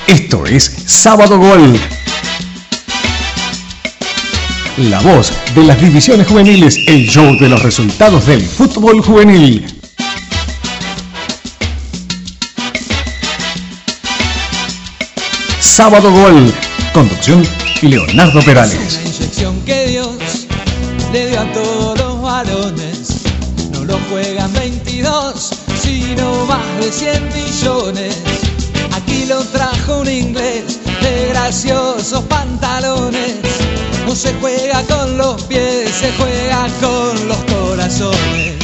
Esto es Sábado Gol. La voz de las divisiones juveniles, el show de los resultados del fútbol juvenil. Sábado Gol. Conducción Leonardo Perales. Una inyección que Dios le dio a todos los varones. No lo juegan 22, sino más de 100 millones. Aquí lo trajo un inglés de graciosos pantalones. No se juega con los pies, se juega con los corazones.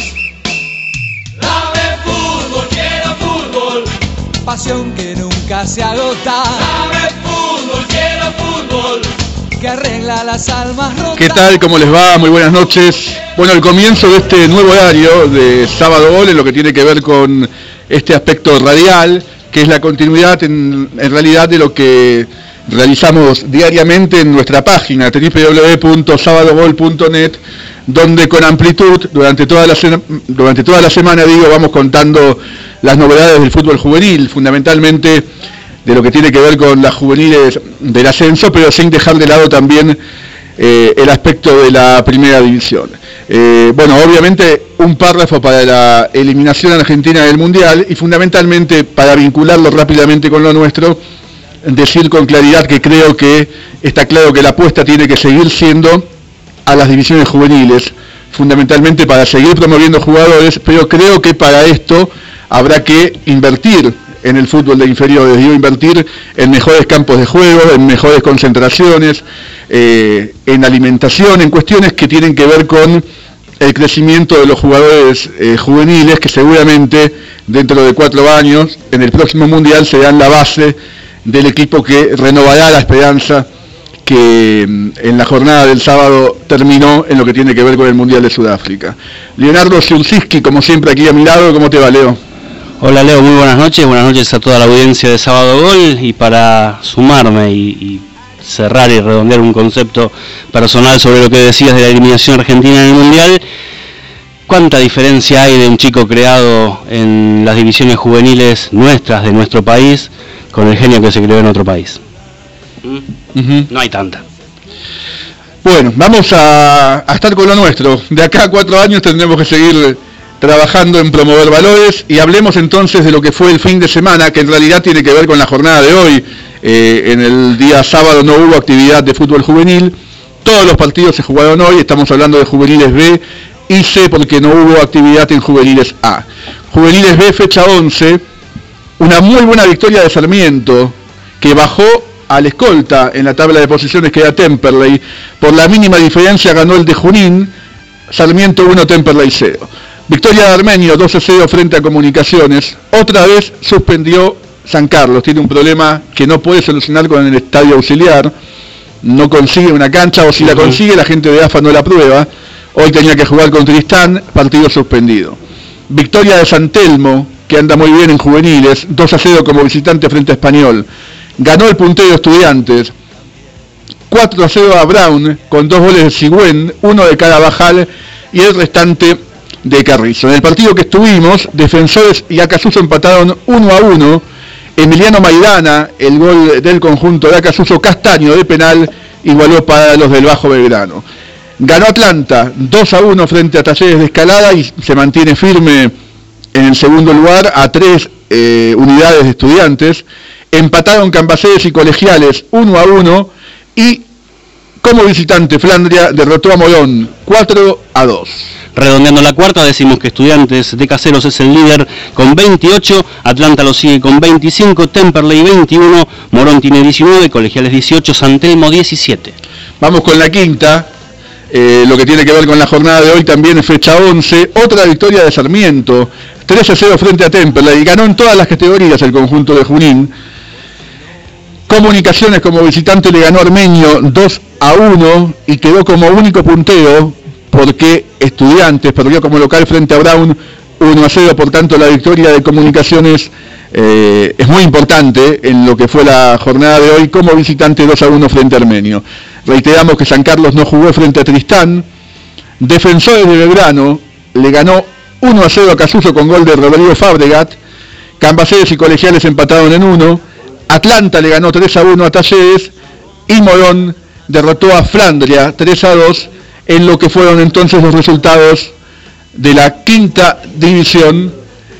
Dame fútbol, quiero fútbol. Pasión que nunca se agota. Dame fútbol, quiero fútbol. Que arregla las almas rotas. ¿Qué tal? ¿Cómo les va? Muy buenas noches. Bueno, el comienzo de este nuevo horario de Sábado Gol en lo que tiene que ver con este aspecto radial, que es la continuidad en realidad de lo que realizamos diariamente en nuestra página www.sabadogol.net, donde con amplitud durante toda la semana vamos contando las novedades del fútbol juvenil, fundamentalmente de lo que tiene que ver con las juveniles del ascenso, pero sin dejar de lado también el aspecto de la primera división. Bueno, obviamente un párrafo para la eliminación argentina del Mundial y fundamentalmente para vincularlo rápidamente con lo nuestro, decir con claridad que creo que está claro que la apuesta tiene que seguir siendo a las divisiones juveniles, fundamentalmente para seguir promoviendo jugadores, pero creo que para esto habrá que invertir en el fútbol de inferiores, invertir en mejores campos de juego, en mejores concentraciones, en alimentación, en cuestiones que tienen que ver con el crecimiento de los jugadores juveniles, que seguramente dentro de 4 años, en el próximo Mundial, serán la base del equipo que renovará la esperanza que en la jornada del sábado terminó en lo que tiene que ver con el Mundial de Sudáfrica. Leonardo Siurczycki, como siempre, aquí a mi lado. ¿Cómo te va, Leo? Hola, Leo, muy buenas noches a toda la audiencia de Sábado Gol, y para sumarme y cerrar y redondear un concepto personal sobre lo que decías de la eliminación argentina en el Mundial, ¿cuánta diferencia hay de un chico creado en las divisiones juveniles nuestras, de nuestro país, con el genio que se creó en otro país? No hay tanta. Bueno, vamos a estar con lo nuestro. De acá a 4 años tendremos que seguir trabajando en promover valores, y hablemos entonces de lo que fue el fin de semana, que en realidad tiene que ver con la jornada de hoy. En el día sábado no hubo actividad de fútbol juvenil, todos los partidos se jugaron hoy, estamos hablando de juveniles B y C porque no hubo actividad en juveniles A. Juveniles B, fecha 11, una muy buena victoria de Sarmiento, que bajó al escolta en la tabla de posiciones, que era Temperley. Por la mínima diferencia ganó el de Junín, Sarmiento 1, Temperley 0. Victoria de Armenio 12-0 frente a Comunicaciones. Otra vez suspendió San Carlos, tiene un problema que no puede solucionar con el estadio auxiliar, no consigue una cancha, o si la consigue la gente de AFA no la aprueba. Hoy tenía que jugar con Tristán, partido suspendido. Victoria de San Telmo, que anda muy bien en juveniles, 2-0 como visitante frente a Español. Ganó el puntero Estudiantes, 4-0 a Brown, con 2 goles de Sigüen, 1 de Carabajal y el restante de Carrizo. En el partido que estuvimos, Defensores y Acasuso empataron 1-1. Emiliano Maidana, el gol del conjunto de Acasuso, Castaño de penal, igualó para los del Bajo Belgrano. Ganó Atlanta 2-1 frente a Talleres de Escalada y se mantiene firme en el segundo lugar a 3 unidades de Estudiantes. Empataron Cambaceres y Colegiales 1-1 y como visitante Flandria derrotó a Morón 4-2. Redondeando la cuarta, decimos que Estudiantes de Caseros es el líder con 28, Atlanta lo sigue con 25, Temperley 21, Morón tiene 19, Colegiales 18, San Telmo 17. Vamos con la quinta, lo que tiene que ver con la jornada de hoy también, fecha 11, otra victoria de Sarmiento, 13-0 frente a Temperley, y ganó en todas las categorías el conjunto de Junín. Comunicaciones como visitante le ganó a Armenio 2-1 y quedó como único puntero, porque Estudiantes perdió como local frente a Brown 1-0, por tanto la victoria de Comunicaciones es muy importante en lo que fue la jornada de hoy, como visitante 2-1 frente a Armenio. Reiteramos que San Carlos no jugó frente a Tristán. Defensores de Belgrano le ganó 1-0 a Casuso con gol de Rodrigo Fabregat. Cambaceres y Colegiales empataron en 1. Atlanta le ganó 3-1 a Talleres y Morón derrotó a Flandria 3-2 en lo que fueron entonces los resultados de la quinta división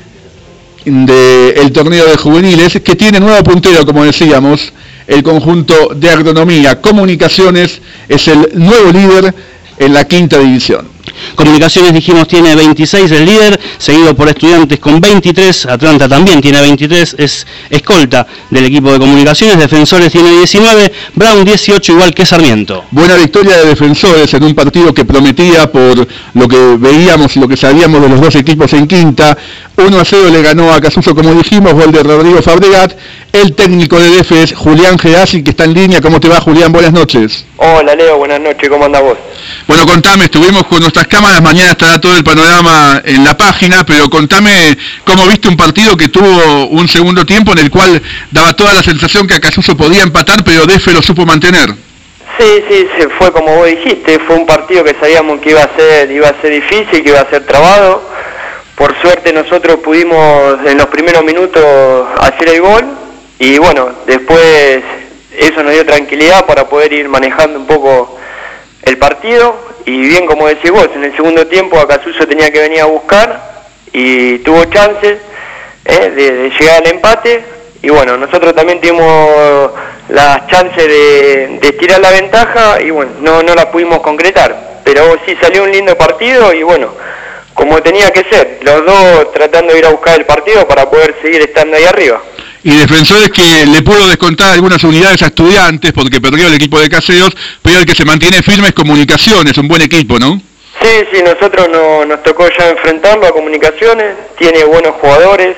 del torneo de juveniles, que tiene nuevo puntero, como decíamos, el conjunto de Agronomía. Comunicaciones es el nuevo líder en la quinta división. Comunicaciones, dijimos, tiene 26, el líder, seguido por Estudiantes con 23, Atlanta también tiene 23, es escolta del equipo de Comunicaciones, Defensores tiene 19, Brown 18, igual que Sarmiento. Buena victoria de Defensores en un partido que prometía, por lo que veíamos y lo que sabíamos de los dos equipos en quinta. 1-0 le ganó a Casuso, como dijimos, gol de Rodrigo Fabregat. El técnico de DF es Julián Gerasi, que está en línea. ¿Cómo te va, Julián? Buenas noches. Hola, Leo, buenas noches, ¿cómo andás vos? Bueno, contame, estuvimos con nuestras cámaras, mañana estará todo el panorama en la página, pero contame cómo viste un partido que tuvo un segundo tiempo en el cual daba toda la sensación que Casuso podía empatar, pero DF lo supo mantener. Sí, se fue como vos dijiste, fue un partido que sabíamos que iba a ser difícil, que iba a ser trabado. Por suerte nosotros pudimos en los primeros minutos hacer el gol y bueno, después eso nos dio tranquilidad para poder ir manejando un poco el partido. Y bien, como decís vos, en el segundo tiempo Casuso tenía que venir a buscar y tuvo chances de llegar al empate. Y bueno, nosotros también tuvimos las chances de estirar la ventaja y bueno, no la pudimos concretar. Pero sí salió un lindo partido y bueno, como tenía que ser, los dos tratando de ir a buscar el partido para poder seguir estando ahí arriba. Y Defensores que le pudo descontar algunas unidades a Estudiantes porque perdió el equipo de Caseros, pero el que se mantiene firme es Comunicaciones, un buen equipo, ¿no? Sí, nosotros nos tocó ya enfrentarlo a Comunicaciones, tiene buenos jugadores,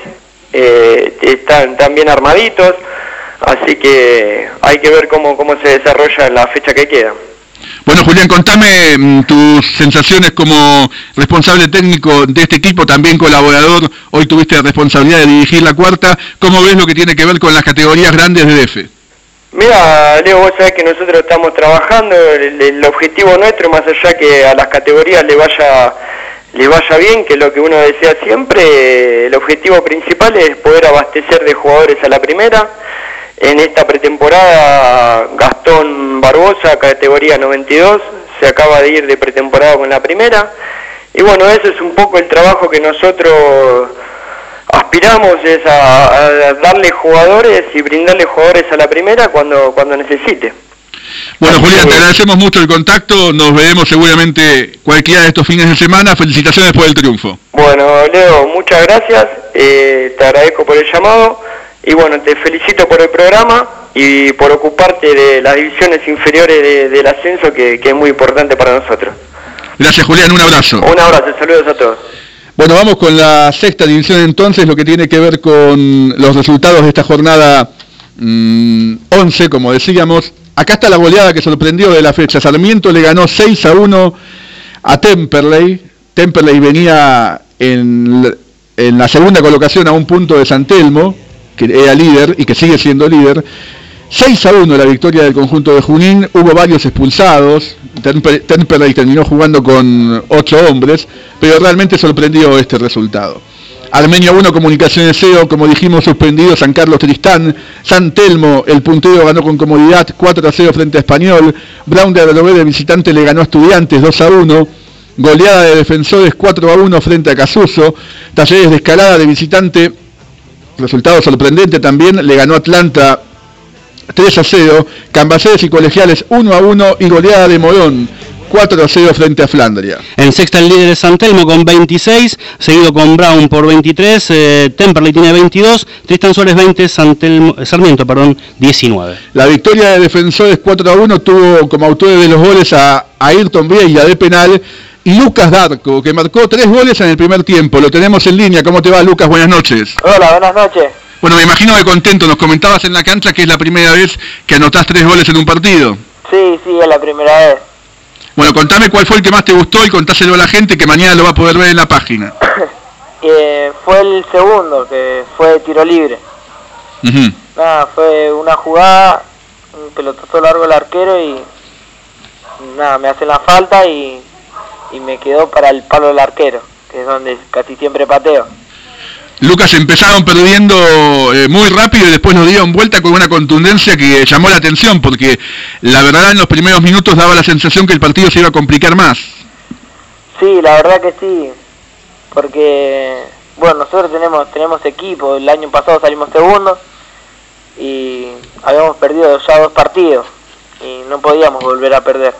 están bien armaditos, así que hay que ver cómo se desarrolla en la fecha que queda. Bueno, Julián, contame tus sensaciones como responsable técnico de este equipo, también colaborador. Hoy tuviste la responsabilidad de dirigir la cuarta. ¿Cómo ves lo que tiene que ver con las categorías grandes de DF? Mira, Leo, vos sabés que nosotros estamos trabajando, el objetivo nuestro, más allá que a las categorías le vaya bien, que es lo que uno desea siempre, el objetivo principal es poder abastecer de jugadores a la primera. En esta pretemporada, Gastón Barbosa, categoría 92, se acaba de ir de pretemporada con la primera. Y bueno, eso es un poco el trabajo que nosotros aspiramos, es a darle jugadores y brindarle jugadores a la primera cuando necesite. Bueno, Julián, te agradecemos mucho el contacto, nos veremos seguramente cualquiera de estos fines de semana. Felicitaciones por el triunfo. Bueno, Leo, muchas gracias, te agradezco por el llamado. Y bueno, te felicito por el programa y por ocuparte de las divisiones inferiores del ascenso, que es muy importante para nosotros. Gracias, Julián, un abrazo. Un abrazo, saludos a todos. Bueno, vamos con la sexta división entonces, lo que tiene que ver con los resultados de esta jornada 11, como decíamos. Acá está la goleada que sorprendió de la fecha. Sarmiento le ganó 6-1 a Temperley. Temperley venía en la segunda colocación a un punto de San Telmo, que era líder y que sigue siendo líder. 6-1 la victoria del conjunto de Junín. Hubo varios expulsados. Temperley terminó jugando con 8 hombres, pero realmente sorprendió este resultado. Armenio 1, Comunicaciones 0, como dijimos, suspendido San Carlos Tristán. San Telmo, el puntero, ganó con comodidad 4-0 frente a Español. Brown de Adrogué de visitante le ganó a Estudiantes 2-1. Goleada de Defensores 4-1 frente a Casuso. Talleres de Escalada de visitante, resultado sorprendente también, le ganó Atlanta 3-0, Cambaceres y Colegiales 1-1 y goleada de Morón 4-0 frente a Flandria. En sexta el líder es San Telmo con 26, seguido con Brown por 23, Temperley tiene 22, Tristan Suárez 20, Sarmiento 19. La victoria de Defensores 4-1 tuvo como autores de los goles a Ayrton Vieira de penal y Lucas Darco, que marcó 3 goles en el primer tiempo. Lo tenemos en línea. ¿Cómo te va, Lucas? Buenas noches. Hola, buenas noches. Bueno, me imagino que contento. Nos comentabas en la cancha que es la primera vez que anotás 3 goles en un partido. Sí, es la primera vez. Bueno, contame cuál fue el que más te gustó y contáselo a la gente que mañana lo va a poder ver en la página. Fue el segundo, que fue tiro libre. Nada, fue una jugada, un pelotazo largo al arquero y nada, me hacen la falta y me quedó para el palo del arquero, que es donde casi siempre pateo. Lucas, empezaron perdiendo muy rápido y después nos dieron vuelta con una contundencia que llamó la atención, porque la verdad en los primeros minutos daba la sensación que el partido se iba a complicar más. Sí, la verdad que sí, porque bueno, nosotros tenemos equipo, el año pasado salimos segundos y habíamos perdido ya 2 partidos y no podíamos volver a perder.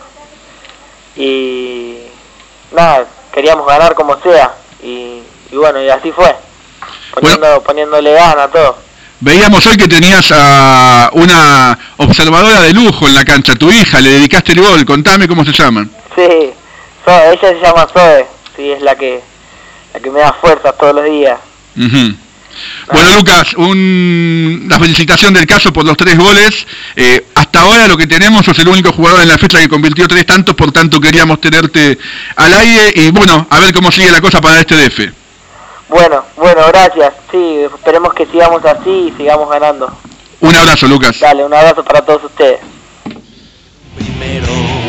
Y nada, queríamos ganar como sea y bueno, y así fue, poniéndole gana a todo. Veíamos hoy que tenías a una observadora de lujo en la cancha, tu hija, le dedicaste el gol, contame cómo se llama. Sí, ella se llama Zoe, sí, es la que me da fuerzas todos los días. Uh-huh. Bueno, Lucas, la felicitación del caso por los 3 goles. Hasta ahora lo que tenemos, sos el único jugador en la fecha que convirtió 3 tantos, por tanto queríamos tenerte al aire y bueno, a ver cómo sigue la cosa para este DF. Bueno, gracias. Sí, esperemos que sigamos así y sigamos ganando. Un abrazo, Lucas. Dale, un abrazo para todos ustedes. Primero.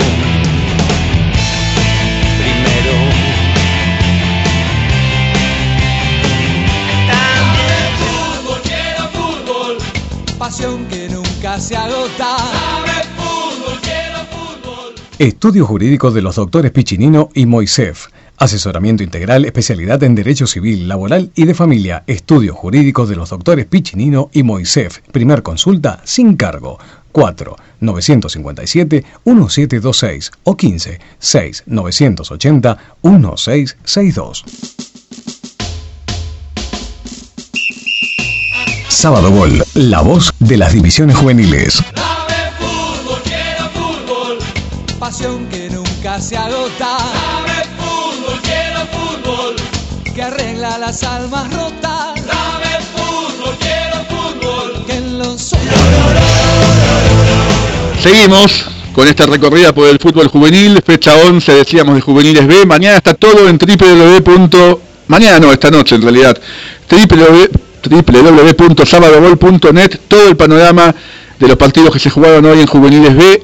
Pasión que nunca se agota. Sabe fútbol, quiero fútbol. Estudio Jurídico de los doctores Piccinino y Moisef. Asesoramiento integral, especialidad en Derecho Civil, Laboral y de Familia. Estudio Jurídico de los doctores Piccinino y Moisef. Primer consulta sin cargo. 4-957-1726 o 15-6-980-1662. Sábado Gol, la voz de las divisiones juveniles. Sabe fútbol, quiero fútbol. Pasión que nunca se agota. Sabe fútbol, quiero fútbol. Que arregla las almas rotas. Sabe fútbol, quiero fútbol. Que en los sueños. Seguimos con esta recorrida por el fútbol juvenil, fecha 11, decíamos, de Juveniles B. Mañana está todo en Mañana no, esta noche en realidad. www.sabadogol.net, todo el panorama de los partidos que se jugaron hoy en Juveniles B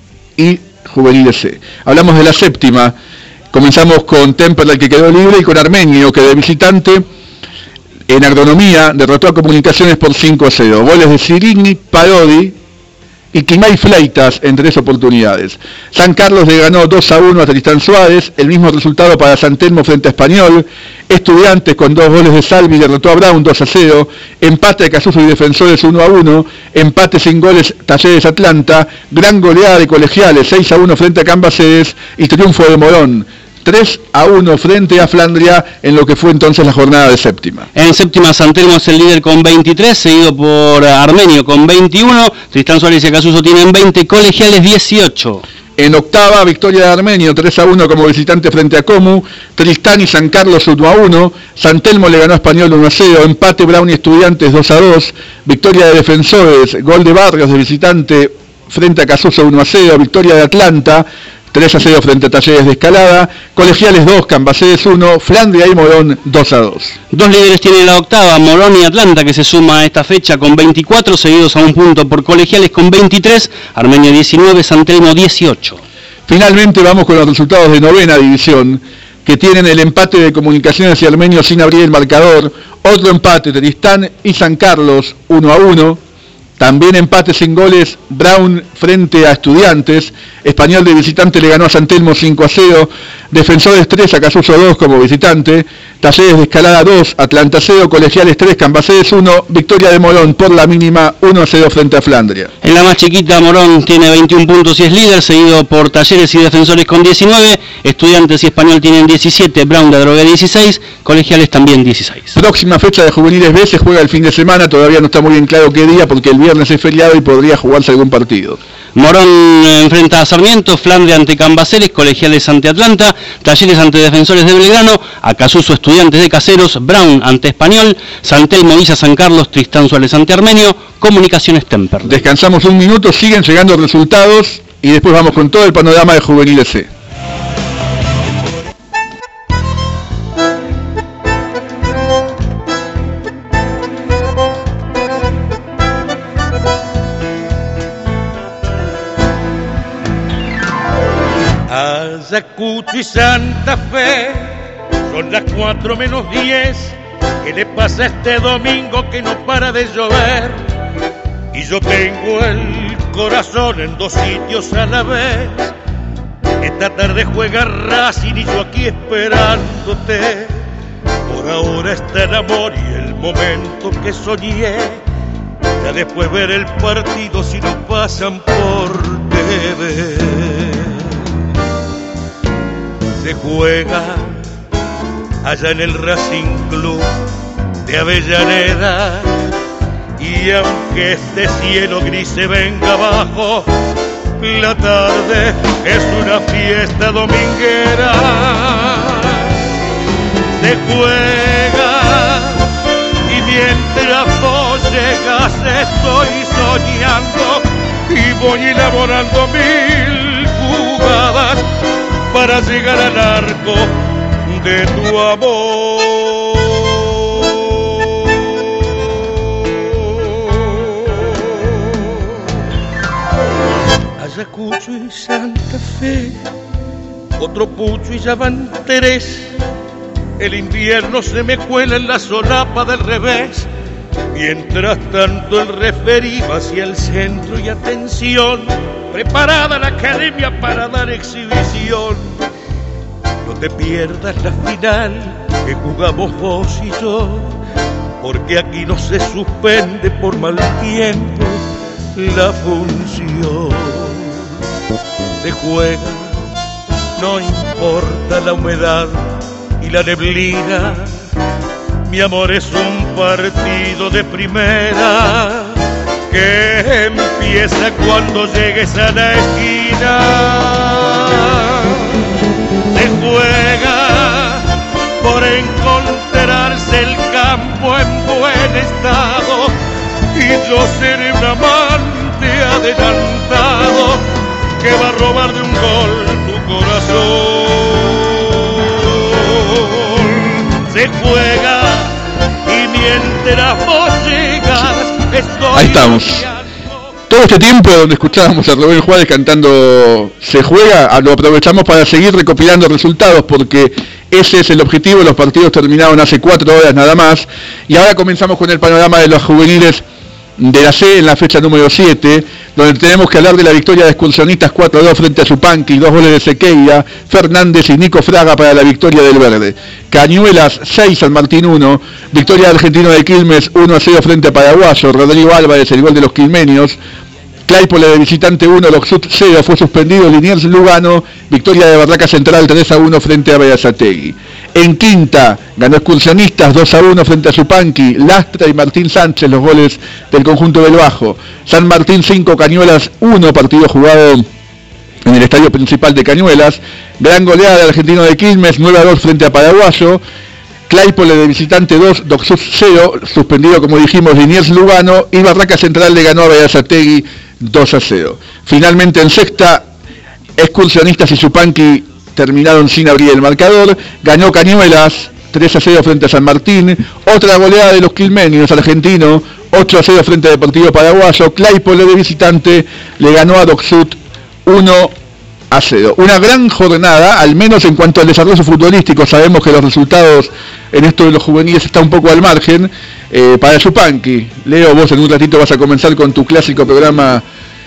y Juveniles C. Hablamos de la séptima, comenzamos con Temperley, que quedó libre, y con Armenio, que de visitante en agronomía derrotó a Comunicaciones por 5-0. Goles de Sirigny, Parodi y Quimay Fleitas en 3 oportunidades. San Carlos le ganó 2-1 a Tristán Suárez, el mismo resultado para San Telmo frente a Español. Estudiantes con 2 goles de Salvi derrotó a Brown 2-0, empate de Casuso y Defensores 1-1, empate sin goles Talleres Atlanta, gran goleada de Colegiales 6-1 frente a Cambaceres y triunfo de Morón 3-1 frente a Flandria en lo que fue entonces la jornada de séptima. En séptima, San Telmo es el líder con 23, seguido por Armenio con 21, Tristán Suárez y Acasuso tienen 20, Colegiales 18. En octava, victoria de Armenio 3-1 como visitante frente a Comu, Tristán y San Carlos 1-1, San Telmo le ganó a Español 1-0, empate Brown y Estudiantes 2-2, victoria de Defensores, gol de Barrios de visitante frente a Casuso 1-0, victoria de Atlanta 3-0 frente a Talleres de Escalada, Colegiales 2, Cambaceres 1, Flandria y Morón 2-2. 2 líderes tiene la octava, Morón y Atlanta, que se suma a esta fecha con 24, seguidos a un punto por Colegiales con 23, Armenio 19, San Telmo 18. Finalmente vamos con los resultados de novena división, que tienen el empate de Comunicaciones y Armenio sin abrir el marcador, otro empate de Tristán y San Carlos 1-1, también empate sin goles Brown frente a Estudiantes, Español de visitante le ganó a San Telmo 5-0, Defensores 3, Acasuso 2 como visitante, Talleres de Escalada 2, Atlanta 0, Colegiales 3, Cambaceres 1, victoria de Morón por la mínima 1-0 frente a Flandria. En la más chiquita, Morón tiene 21 puntos y es líder, seguido por Talleres y Defensores con 19, Estudiantes y Español tienen 17, Brown de Adrogué 16, Colegiales también 16. Próxima fecha de Juveniles B se juega el fin de semana, todavía no está muy bien claro qué día, porque el viernes es feriado y podría jugarse algún partido. Morón enfrenta a Sarmiento, Flandria ante Cambaceres, Colegiales ante Atlanta, Talleres ante Defensores de Belgrano, Acasuso Estudiantes de Caseros, Brown ante Español, San Telmo Villa San Carlos, Tristán Suárez ante Armenio, Comunicaciones Temperley. Descansamos un minuto, siguen llegando resultados y después vamos con todo el panorama de Juveniles C. Ayacucho y Santa Fe, son las 4 menos 10, ¿Qué le pasa este domingo que no para de llover? Y yo tengo el corazón en dos sitios a la vez. Esta tarde juega Racing y yo aquí esperándote. Por ahora está el amor y el momento que soñé. Ya después ver el partido si no pasan por TV. Se juega allá en el Racing Club de Avellaneda. Y aunque este cielo gris se venga abajo, la tarde es una fiesta dominguera. Se juega y mientras vos llegas estoy soñando y voy elaborando 1000 jugadas para llegar al arco de tu amor. Ayacucho y Santa Fe, otro pucho y ya van 3. El invierno se me cuela en la solapa del revés. Mientras tanto el referí va hacia el centro y atención, preparada la academia para dar exhibición. No te pierdas la final que jugamos vos y yo, porque aquí no se suspende por mal tiempo la función. Se juega, no importa la humedad y la neblina. Mi amor es un partido de primera que empieza cuando llegues a la esquina. Se juega por encontrarse el campo en buen estado y yo seré un amante adelantado que va a robar de un gol tu corazón. Se juega y mientras vos llegas estoy... Ahí estamos. Todo este tiempo donde escuchábamos a Rubén Juárez cantando Se juega, lo aprovechamos para seguir recopilando resultados porque ese es el objetivo. Los partidos terminaron hace 4 horas nada más y ahora comenzamos con el panorama de los juveniles de la C en la fecha número 7, donde tenemos que hablar de la victoria de Excursionistas 4-2 frente a Yupanqui, 2 goles de Sequeira, Fernández y Nico Fraga para la victoria del Verde. Cañuelas 6, San Martín 1, victoria de Argentino de Quilmes 1-0 frente a Paraguayo, Rodrigo Álvarez el gol de los quilmenios. Claypole de visitante 1, Loxut 0, fue suspendido Liniers Lugano, victoria de Barraca Central 3-1 frente a Berazategui. En quinta, ganó Excursionistas 2-1 frente a Yupanqui, Lastra y Martín Sánchez los goles del conjunto del Bajo. San Martín 5, Cañuelas 1, partido jugado en el estadio principal de Cañuelas. Gran goleada de Argentino de Quilmes, 9-2 frente a Paraguayo. Claypole de visitante 2, Doxut 0, suspendido como dijimos Liniers Lugano, y Barraca Central le ganó a Berazategui 2-0. Finalmente en sexta, Excursionistas y Yupanqui terminaron sin abrir el marcador. Ganó Cañuelas 3-0 frente a San Martín. Otra goleada de los quilmenios, Argentino 8-0 frente a Deportivo Paraguayo. Claypole de visitante le ganó a Doxut 1-0. Una gran jornada, al menos en cuanto al desarrollo futbolístico. Sabemos que los resultados en esto de los juveniles está un poco al margen. Para Yupanqui, Leo, vos en un ratito vas a comenzar con tu clásico programa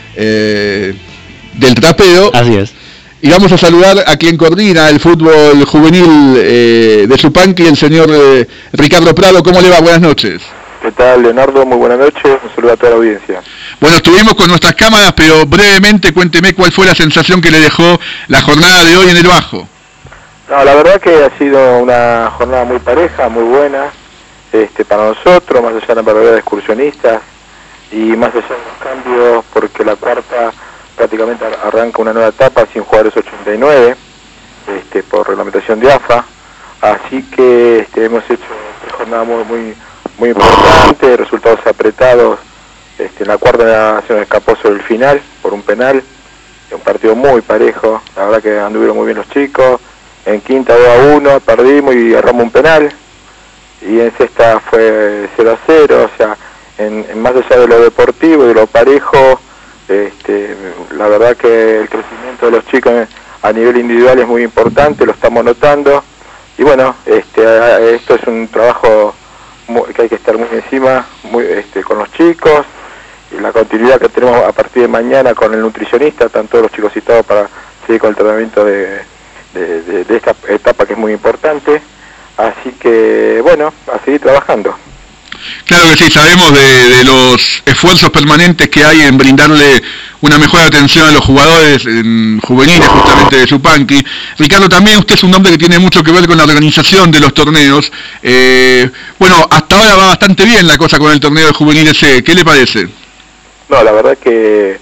del trapeo. Así es. Y vamos a saludar a quien coordina el fútbol juvenil de Yupanqui, el señor Ricardo Prado. ¿Cómo le va? Buenas noches. ¿Qué tal, Leonardo? Muy buenas noches. Un saludo a toda la audiencia. Bueno, estuvimos con nuestras cámaras, pero brevemente cuénteme cuál fue la sensación que le dejó la jornada de hoy en el Bajo. No, la verdad que ha sido una jornada muy pareja, muy buena para nosotros, más allá de la verdadera de Excursionistas y más allá de los cambios, porque la cuarta prácticamente arranca una nueva etapa sin jugadores 89 por reglamentación de AFA, así que hemos hecho una jornada muy importante, resultados apretados. En la cuarta se nos escapó sobre el final por un penal, un partido muy parejo, la verdad que anduvieron muy bien los chicos. En quinta 2-1 perdimos y agarramos un penal, y en sexta fue 0-0, o sea, en más allá de lo deportivo y de lo parejo, la verdad que el crecimiento de los chicos a nivel individual es muy importante, lo estamos notando, y bueno, esto es un trabajo que hay que estar muy encima, con los chicos, y la continuidad que tenemos a partir de mañana con el nutricionista, están todos los chicos citados para seguir con el tratamiento de esta etapa que es muy importante, así que bueno, a seguir trabajando. Claro que sí, sabemos de los esfuerzos permanentes que hay en brindarle una mejor atención a los jugadores juveniles justamente de Yupanqui. Ricardo, también usted es un hombre que tiene mucho que ver con la organización de los torneos. Bueno, hasta ahora va bastante bien la cosa con el torneo de juveniles C. ¿Qué le parece? No, la verdad que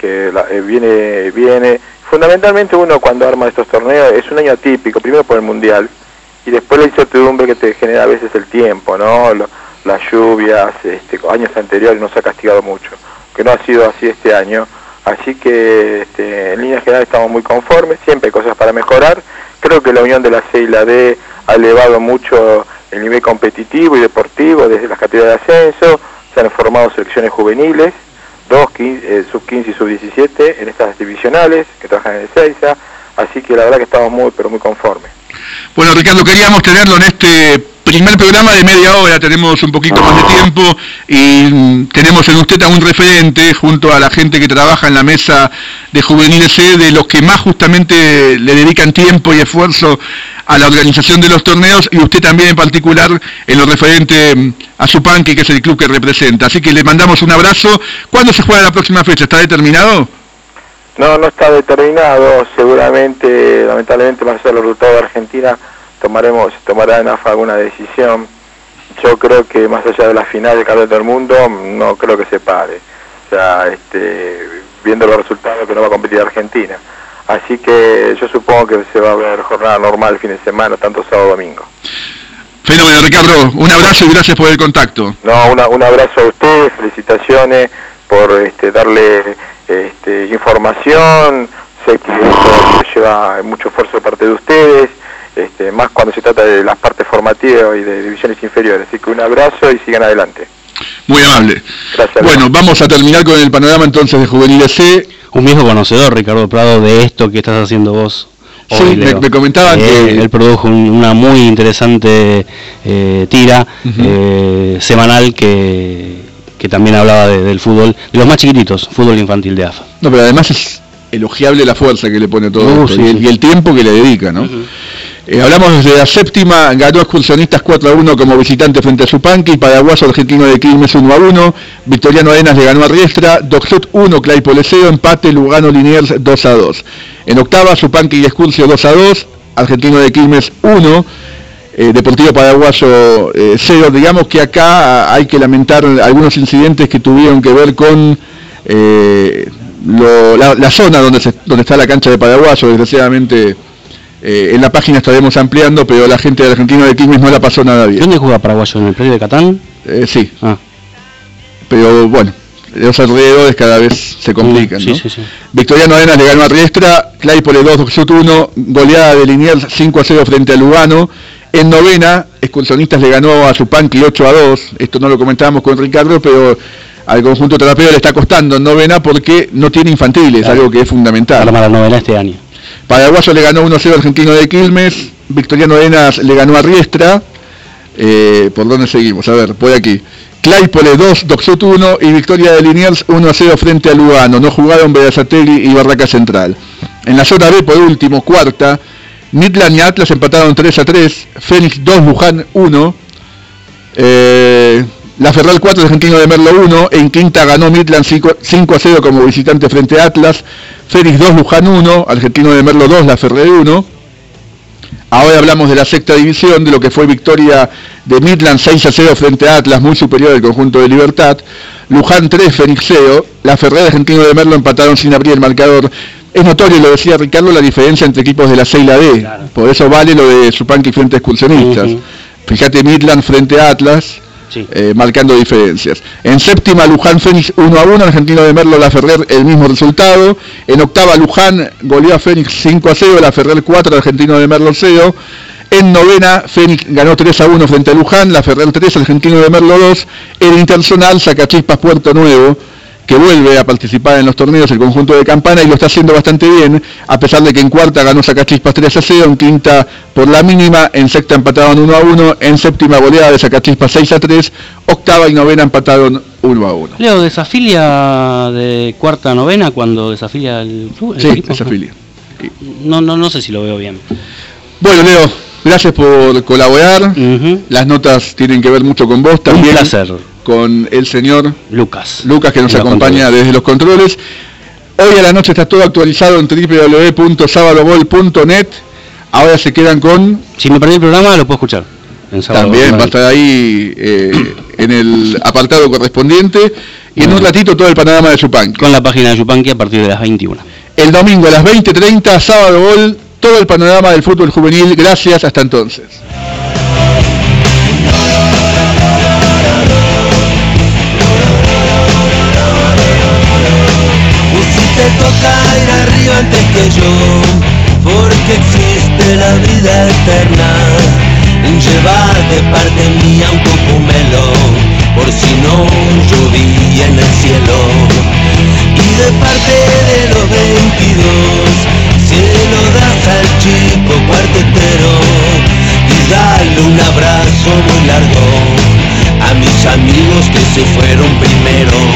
viene. Fundamentalmente uno cuando arma estos torneos es un año atípico, primero por el Mundial, y después la incertidumbre que te genera a veces el tiempo, ¿no? Las lluvias, años anteriores nos ha castigado mucho, que no ha sido así este año, así que en líneas generales estamos muy conformes, siempre hay cosas para mejorar. Creo que la unión de la C y la D ha elevado mucho el nivel competitivo y deportivo desde las categorías de ascenso, se han formado selecciones juveniles, sub-15 y sub-17 en estas divisionales que trabajan en el Ezeiza, así que la verdad que estamos muy pero muy conformes. Bueno, Ricardo, queríamos tenerlo en este primer programa de media hora, tenemos un poquito más de tiempo y tenemos en usted a un referente junto a la gente que trabaja en la mesa de juveniles C, de los que más justamente le dedican tiempo y esfuerzo a la organización de los torneos, y usted también en particular en lo referente a Yupanqui, que es el club que representa. Así que le mandamos un abrazo. ¿Cuándo se juega la próxima fecha? ¿Está determinado? No está determinado, seguramente, lamentablemente, más allá de los resultados de Argentina, tomará en AFA alguna decisión. Yo creo que más allá de la final del Campeonato del Mundo, no creo que se pare. O sea, viendo los resultados que no va a competir Argentina. Así que yo supongo que se va a ver jornada normal el fin de semana, tanto sábado como domingo. Fenómeno, Ricardo. Un abrazo y gracias por el contacto. No, un abrazo a ustedes, felicitaciones por darle información. Sé que esto lleva mucho esfuerzo de parte de ustedes, más cuando se trata de las partes formativas y de divisiones inferiores. Así que un abrazo y sigan adelante. Muy amable. Gracias. Bueno, vamos a terminar con el panorama entonces de juveniles C. Un viejo conocedor, Ricardo Prado, de esto que estás haciendo vos. Sí, me comentaban que él produjo una muy interesante tira semanal que también hablaba del fútbol, de los más chiquititos, fútbol infantil de AFA. No, pero además es elogiable la fuerza que le pone todo esto, y el tiempo que le dedica, ¿no? Hablamos desde la séptima, ganó Excursionistas 4-1 como visitante frente a Yupanqui, Paraguaso Argentino de Quilmes 1-1, Victoriano Arenas le ganó a Riestra, Docsut 1, Claypole 0, empate Lugano Liniers 2-2. En octava, Yupanqui y Excursio 2-2, Argentino de Quilmes 1, Deportivo Paraguayo 0. Digamos que acá hay que lamentar algunos incidentes que tuvieron que ver con la zona donde está la cancha de Paraguayo. Desgraciadamente en la página estaremos ampliando, pero la gente de Argentino de Quilmes no la pasó nada bien. ¿Dónde juega Paraguayo? ¿En el predio de Catán? Sí. Pero bueno, los alrededores cada vez se complican, ¿no? Sí. Victoriano Arenas le ganó a Riestra, Claypole 2, Docsut 1, goleada de Liniers 5-0 frente a Lugano. En novena, Excursionistas le ganó a Yupanqui 8-2, esto no lo comentábamos con Ricardo, pero al conjunto trapero le está costando en novena porque no tiene infantiles, algo que es fundamental. Arma la novena este año. Paraguayo le ganó 1-0 Argentino de Quilmes, Victoriano Arenas le ganó a Riestra, ¿por dónde seguimos? A ver, por aquí. Claypole 2, Docsut 1 y victoria de Liniers 1-0 frente a Lugano. No jugaron Berazategui y Barraca Central. En la zona B, por último, cuarta, Midland y Atlas empataron 3-3, Fénix 2, Luján 1, La Ferral 4, Argentino de Merlo 1, en quinta ganó Midland 5-0 como visitante frente a Atlas, Fénix 2, Luján 1, Argentino de Merlo 2, La Ferral 1. Ahora hablamos de la sexta división, de lo que fue victoria de Midland 6-0 frente a Atlas, muy superior al conjunto de Libertad, Luján 3, Fénix 0, La Ferral y Argentino de Merlo empataron sin abrir el marcador. Es notorio, lo decía Ricardo, la diferencia entre equipos de la C y la D. Claro. Por eso vale lo de Yupanqui frente a Excursionistas. Fíjate, Midland frente a Atlas, marcando diferencias. En séptima, Luján Fénix 1-1, Argentino de Merlo, La Ferrer, el mismo resultado. En octava, Luján goleó a Fénix 5-0, La Ferrer 4, Argentino de Merlo 0. En novena, Fénix ganó 3-1 frente a Luján, La Ferrer 3, Argentino de Merlo 2. El Internacional, Sacachispas Puerto Nuevo, que vuelve a participar en los torneos el conjunto de Campana y lo está haciendo bastante bien, a pesar de que en cuarta ganó Sacachispas 3-0, en quinta por la mínima, en sexta empataron 1-1, en séptima goleada de Sacachispas 6-3, octava y novena empataron 1-1. Leo, ¿desafilia de cuarta a novena cuando desafilia el club? Sí, equipo? Desafilia. No sé si lo veo bien. Bueno, Leo, gracias por colaborar. Las notas tienen que ver mucho con vos también. Un placer. Con el señor Lucas que nos acompaña desde los controles. Hoy a la noche está todo actualizado en www.sabadogol.net. Ahora se quedan con... Si me perdí el programa lo puedo escuchar en también va a estar ahí en el apartado correspondiente. Y en un ratito todo el panorama de Yupanqui. Con la página de Yupanqui a partir de las 21. El domingo a las 20:30, Sábado Gol, todo el panorama del fútbol juvenil. Gracias, hasta entonces. Te toca ir arriba antes que yo, porque existe la vida eterna. Llevar de parte mía un cocumelo, por si no llovía en el cielo. Y de parte de los 22, se lo das al chico cuartetero, y dale un abrazo muy largo a mis amigos que se fueron primero.